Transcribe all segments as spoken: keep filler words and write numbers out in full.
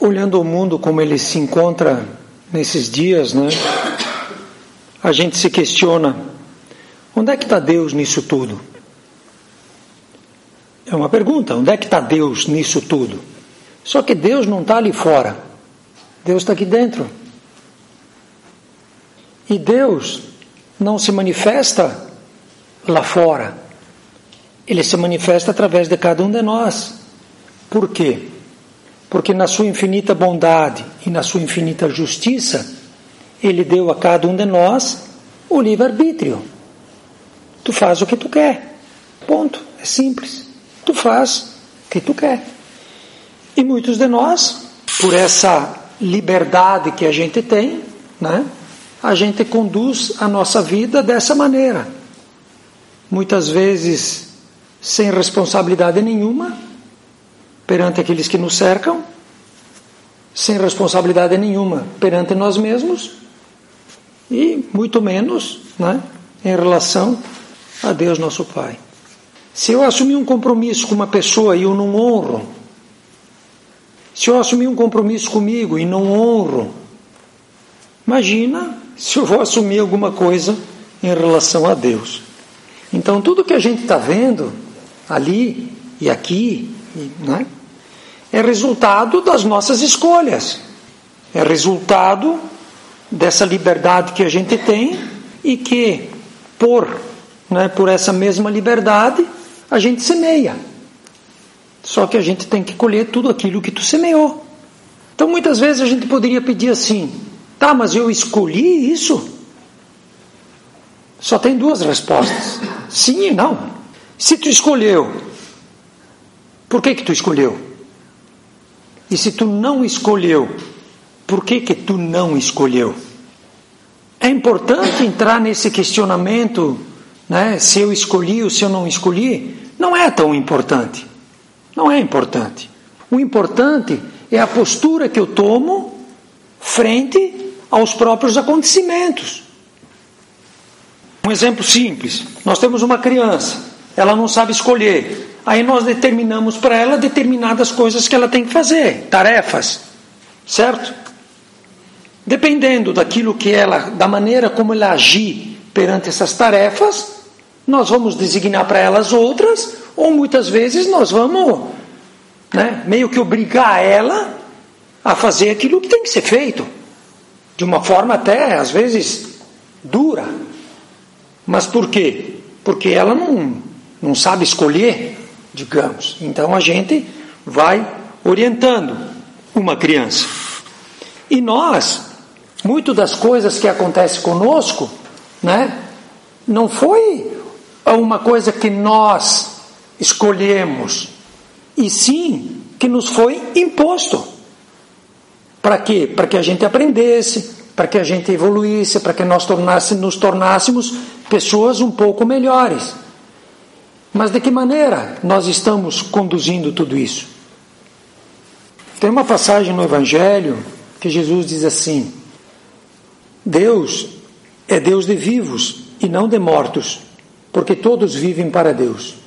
olhando o mundo como ele se encontra nesses dias, né? A gente se questiona, onde é que está Deus nisso tudo? É uma pergunta, onde é que está Deus nisso tudo? Só que Deus não está ali fora, Deus está aqui dentro. E Deus não se manifesta lá fora, Ele se manifesta através de cada um de nós. Por quê? Porque na sua infinita bondade e na sua infinita justiça, Ele deu a cada um de nós o livre-arbítrio. Tu faz o que tu quer. Ponto. É simples. Tu faz o que tu quer. E muitos de nós, por essa liberdade que a gente tem, né, a gente conduz a nossa vida dessa maneira. Muitas vezes sem responsabilidade nenhuma perante aqueles que nos cercam, sem responsabilidade nenhuma perante nós mesmos e muito menos, né, em relação a Deus nosso Pai. Se eu assumir um compromisso com uma pessoa e eu não honro, se eu assumir um compromisso comigo e não honro, imagina se eu vou assumir alguma coisa em relação a Deus. Então tudo que a gente está vendo ali e aqui, né, é resultado das nossas escolhas, é resultado dessa liberdade que a gente tem e que por, né, por essa mesma liberdade a gente semeia. Só que a gente tem que colher tudo aquilo que tu semeou. Então muitas vezes a gente poderia pedir assim, tá, mas eu escolhi isso? Só tem duas respostas, sim e não. Se tu escolheu, por que que tu escolheu? E se tu não escolheu, por que que tu não escolheu? É importante entrar nesse questionamento, né? Se eu escolhi ou se eu não escolhi, não é tão importante. Não é importante. O importante é a postura que eu tomo frente aos próprios acontecimentos. Um exemplo simples. Nós temos uma criança, ela não sabe escolher. Aí nós determinamos para ela determinadas coisas que ela tem que fazer, tarefas, certo? Dependendo daquilo que ela, da maneira como ela agir perante essas tarefas, nós vamos designar para elas outras, ou muitas vezes nós vamos, né, meio que obrigar ela a fazer aquilo que tem que ser feito, de uma forma até, às vezes, dura. Mas por quê? Porque ela não, não sabe escolher, digamos. Então a gente vai orientando uma criança. E nós, muito das coisas que acontecem conosco, né, não foi uma coisa que nós escolhemos, e sim que nos foi imposto. Para quê? Para que a gente aprendesse, para que a gente evoluísse, para que nós tornasse, nos tornássemos pessoas um pouco melhores. Mas de que maneira nós estamos conduzindo tudo isso? Tem uma passagem no Evangelho que Jesus diz assim: Deus é Deus de vivos e não de mortos, porque todos vivem para Deus.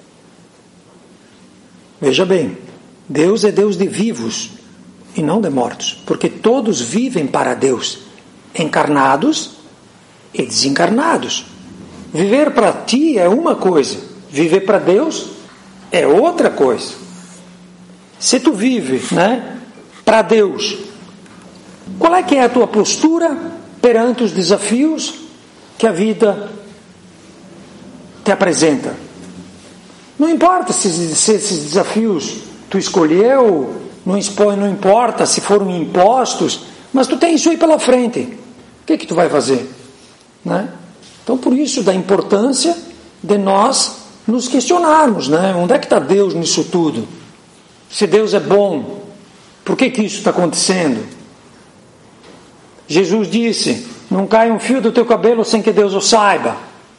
Veja bem, Deus é Deus de vivos e não de mortos, porque todos vivem para Deus, encarnados e desencarnados. Viver para ti é uma coisa, viver para Deus é outra coisa. Se tu vive, né, para Deus, qual é que é a tua postura perante os desafios que a vida te apresenta? Não importa se, se esses desafios tu escolheu, não, expõe, não importa se foram impostos, mas tu tem isso aí pela frente. O que que tu vai fazer? Né? Então, por isso, da importância de nós nos questionarmos, né? Onde é que está Deus nisso tudo? Se Deus é bom, por que que isso está acontecendo? Jesus disse, não cai um fio do teu cabelo sem que Deus o saiba.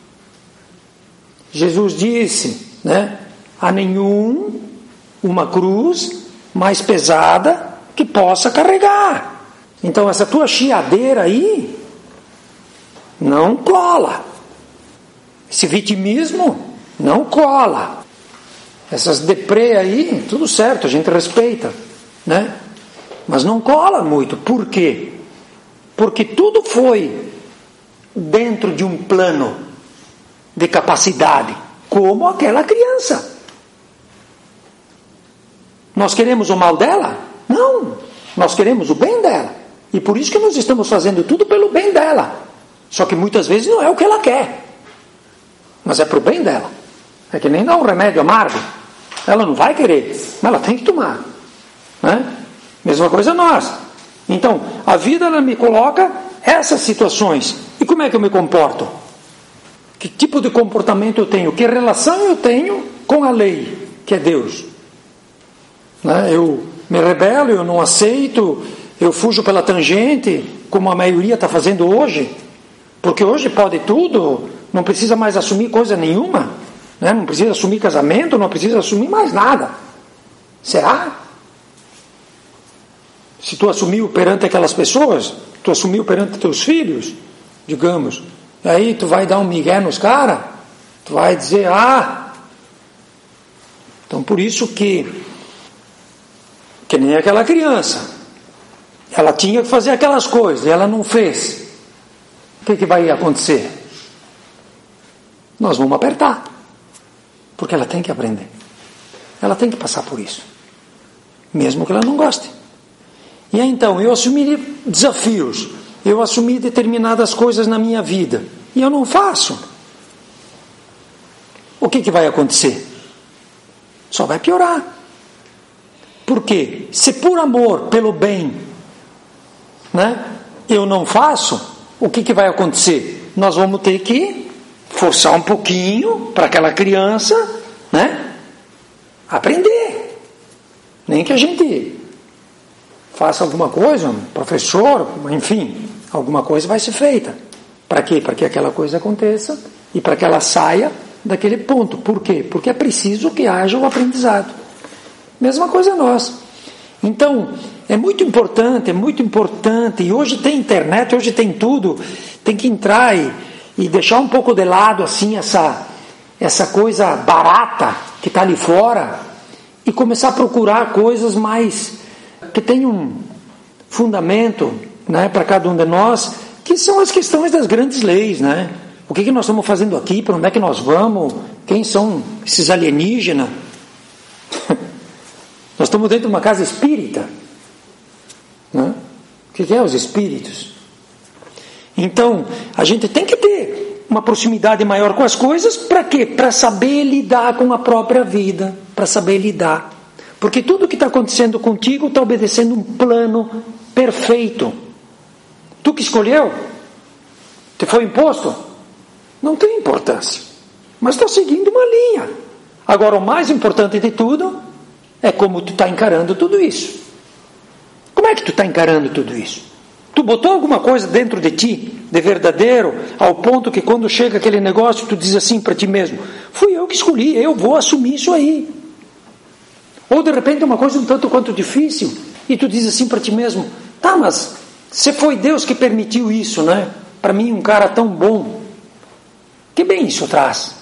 Jesus disse, né? Há nenhum uma cruz mais pesada que possa carregar. Então essa tua chiadeira aí não cola. Esse vitimismo não cola. Essas deprê aí, tudo certo, a gente respeita, né? mas não cola muito. Por quê? Porque tudo foi dentro de um plano de capacidade, como aquela criança. Nós queremos o mal dela? Não, nós queremos o bem dela. E por isso que nós estamos fazendo tudo pelo bem dela. Só que muitas vezes não é o que ela quer, mas é para o bem dela. É que nem dar um remédio amargo. Ela não vai querer, mas ela tem que tomar, né? Mesma coisa nós. Então, a vida ela me coloca essas situações. E como é que eu me comporto? Que tipo de comportamento eu tenho? Que relação eu tenho com a lei, que é Deus? Né? Eu me rebelo, eu não aceito, eu fujo pela tangente, como a maioria está fazendo hoje. Porque hoje pode tudo, não precisa mais assumir coisa nenhuma, né? Não precisa assumir casamento, não precisa assumir mais nada. Será? Se tu assumiu perante aquelas pessoas, tu assumiu perante teus filhos, digamos, aí tu vai dar um migué nos caras, tu vai dizer, ah, então por isso que, que nem aquela criança, ela tinha que fazer aquelas coisas, e ela não fez. O que, que vai acontecer? Nós vamos apertar, porque ela tem que aprender, ela tem que passar por isso, mesmo que ela não goste. E aí, então, eu assumi desafios, eu assumi determinadas coisas na minha vida, e eu não faço. O que, que vai acontecer? Só vai piorar. Por quê? Se por amor, pelo bem, né, eu não faço, o que, que vai acontecer? Nós vamos ter que forçar um pouquinho para aquela criança, né, aprender. Nem que a gente faça alguma coisa, um professor, enfim, alguma coisa vai ser feita. Para quê? Para que aquela coisa aconteça e para que ela saia daquele ponto. Por quê? Porque é preciso que haja o aprendizado. Mesma coisa nós. Então, é muito importante, é muito importante, e hoje tem internet, hoje tem tudo, tem que entrar e, e deixar um pouco de lado, assim, essa, essa coisa barata que está ali fora, e começar a procurar coisas mais, que tenham um fundamento, né, para cada um de nós, que são as questões das grandes leis, né? O que, que nós estamos fazendo aqui, para onde é que nós vamos, quem são esses alienígenas? Nós estamos dentro de uma casa espírita, né? O que é os espíritos? Então, a gente tem que ter uma proximidade maior com as coisas, para quê? Para saber lidar com a própria vida, para saber lidar. Porque tudo que está acontecendo contigo está obedecendo um plano perfeito. Tu que escolheu? Te foi imposto? Não tem importância, mas está seguindo uma linha. Agora, o mais importante de tudo é como tu está encarando tudo isso. Como é que tu está encarando tudo isso? Tu botou alguma coisa dentro de ti, de verdadeiro, ao ponto que quando chega aquele negócio, tu diz assim para ti mesmo, fui eu que escolhi, eu vou assumir isso aí. Ou de repente é uma coisa um tanto quanto difícil, e tu diz assim para ti mesmo, tá, mas se foi Deus que permitiu isso, né? Para mim um cara tão bom, que bem isso traz?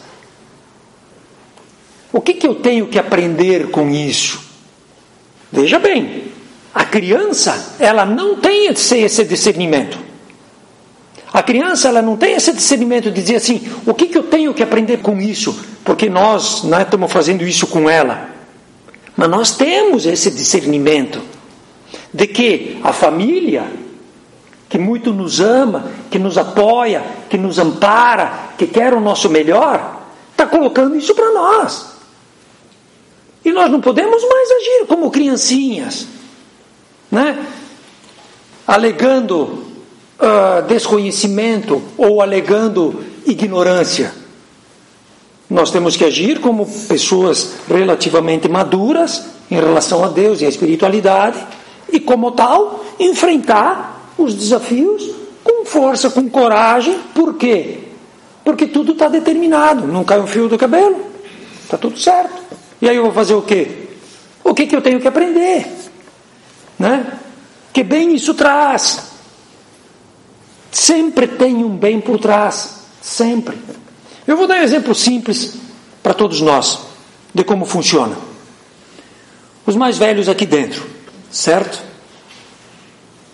O que, que eu tenho que aprender com isso? Veja bem, a criança, ela não tem esse discernimento. A criança, ela não tem esse discernimento de dizer assim, o que, que eu tenho que aprender com isso? Porque nós, né, estamos fazendo isso com ela. Mas nós temos esse discernimento de que a família, que muito nos ama, que nos apoia, que nos ampara, que quer o nosso melhor, está colocando isso para nós. E nós não podemos mais agir como criancinhas, né? Alegando uh, desconhecimento ou alegando ignorância. Nós temos que agir como pessoas relativamente maduras em relação a Deus e à espiritualidade, e como tal, enfrentar os desafios com força, com coragem. Por quê? Porque tudo está determinado, não cai um fio do cabelo, está tudo certo. E aí eu vou fazer o quê? O que, que eu tenho que aprender? Né? Que bem isso traz. Sempre tem um bem por trás, sempre. Eu vou dar um exemplo simples para todos nós, de como funciona. Os mais velhos aqui dentro, certo?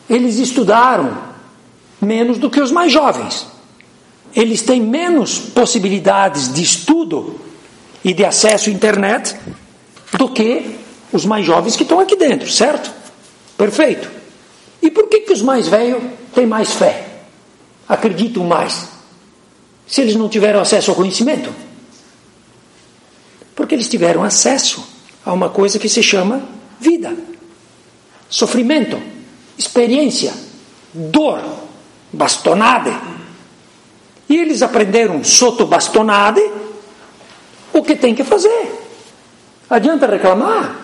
eles estudaram menos do que os mais jovens. Eles têm menos possibilidades de estudo e de acesso à internet do que os mais jovens que estão aqui dentro, certo? Perfeito. E por que que os mais velhos têm mais fé? Acreditam mais? Se eles não tiveram acesso ao conhecimento? Porque eles tiveram acesso a uma coisa que se chama vida, sofrimento, experiência, dor, bastonade. E eles aprenderam sotto bastonade o que tem que fazer. Adianta reclamar?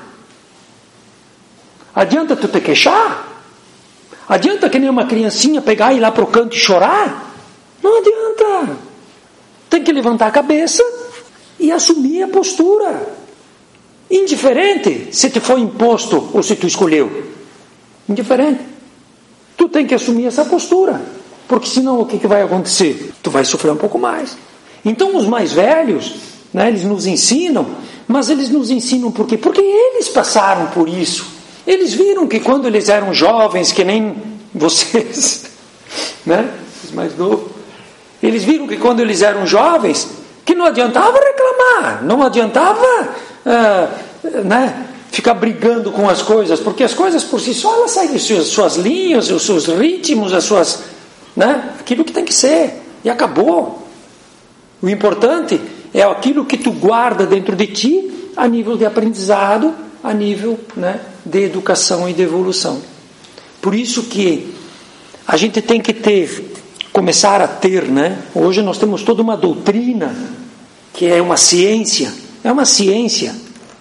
Adianta tu te queixar? Adianta que nem uma criancinha pegar e ir lá para o canto e chorar? Não adianta. Tem que levantar a cabeça e assumir a postura. Indiferente se te foi imposto ou se tu escolheu. Indiferente. Tu tem que assumir essa postura. Porque senão o que, que vai acontecer? Tu vai sofrer um pouco mais. Então os mais velhos, né, eles nos ensinam, mas eles nos ensinam por quê? Porque eles passaram por isso. Eles viram que quando eles eram jovens, que nem vocês, né, os mais novos, eles viram que quando eles eram jovens, que não adiantava reclamar, não adiantava ah, né, ficar brigando com as coisas, porque as coisas por si só elas seguem as suas, suas linhas, os seus ritmos, as suas, né, aquilo que tem que ser, e acabou. O importante é aquilo que tu guarda dentro de ti a nível de aprendizado, a nível, né, de educação e de evolução. Por isso que a gente tem que ter, começar a ter, né? Hoje nós temos toda uma doutrina que é uma ciência, é uma ciência.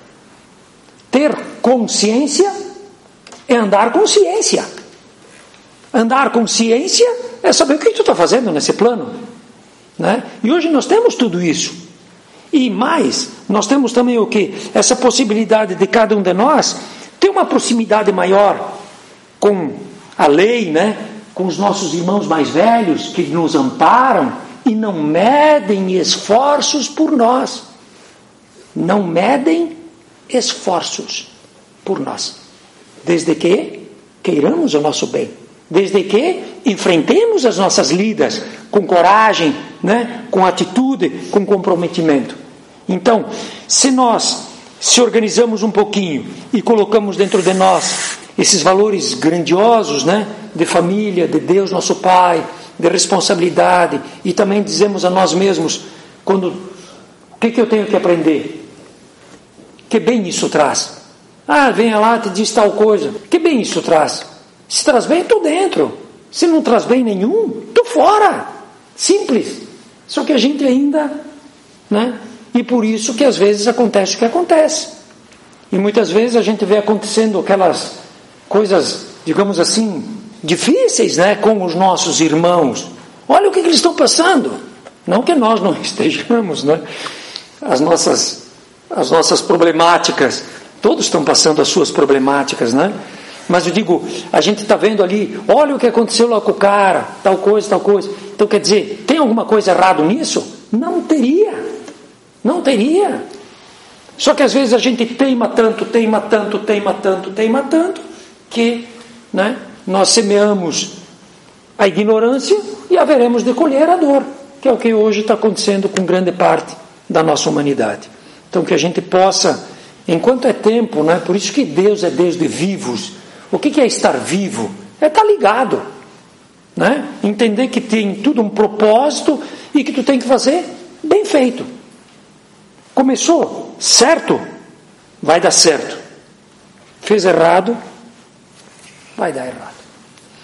Ter consciência é andar com ciência. Andar com ciência é saber o que tu está fazendo nesse plano, né? E hoje nós temos tudo isso. E mais, nós temos também o quê? Essa possibilidade de cada um de nós ter uma proximidade maior com a lei, né? Com os nossos irmãos mais velhos que nos amparam e não medem esforços por nós. Não medem esforços por nós. Desde que queiramos o nosso bem. Desde que enfrentemos as nossas lidas com coragem, né? Com atitude, com comprometimento. Então, se nós se organizamos um pouquinho e colocamos dentro de nós esses valores grandiosos, né? De família, de Deus nosso Pai, de responsabilidade, e também dizemos a nós mesmos, quando, o que, que eu tenho que aprender? Que bem isso traz? Ah, venha lá, te diz tal coisa. Que bem isso traz? Se traz bem, estou dentro. Se não traz bem nenhum, estou fora. Simples. Só que a gente ainda, né? E por isso que às vezes acontece o que acontece. E muitas vezes a gente vê acontecendo aquelas coisas, digamos assim, difíceis, né? Com os nossos irmãos. Olha o que, que eles estão passando. Não que nós não estejamos, né? As nossas, as nossas problemáticas. Todos estão passando as suas problemáticas, né? Mas eu digo, a gente está vendo ali, olha o que aconteceu lá com o cara, tal coisa, tal coisa. Então quer dizer, tem alguma coisa errada nisso? Não teria. Não teria. Só que às vezes a gente teima tanto, teima tanto, teima tanto, teima tanto, que, né, nós semeamos a ignorância e haveremos de colher a dor, que é o que hoje está acontecendo com grande parte da nossa humanidade. Então que a gente possa, enquanto é tempo, né, por isso que Deus é Deus de vivos. O que é estar vivo? É estar ligado, né? Entender que tem tudo um propósito e que tu tem que fazer bem feito. Começou certo, vai dar certo. Fez errado, vai dar errado.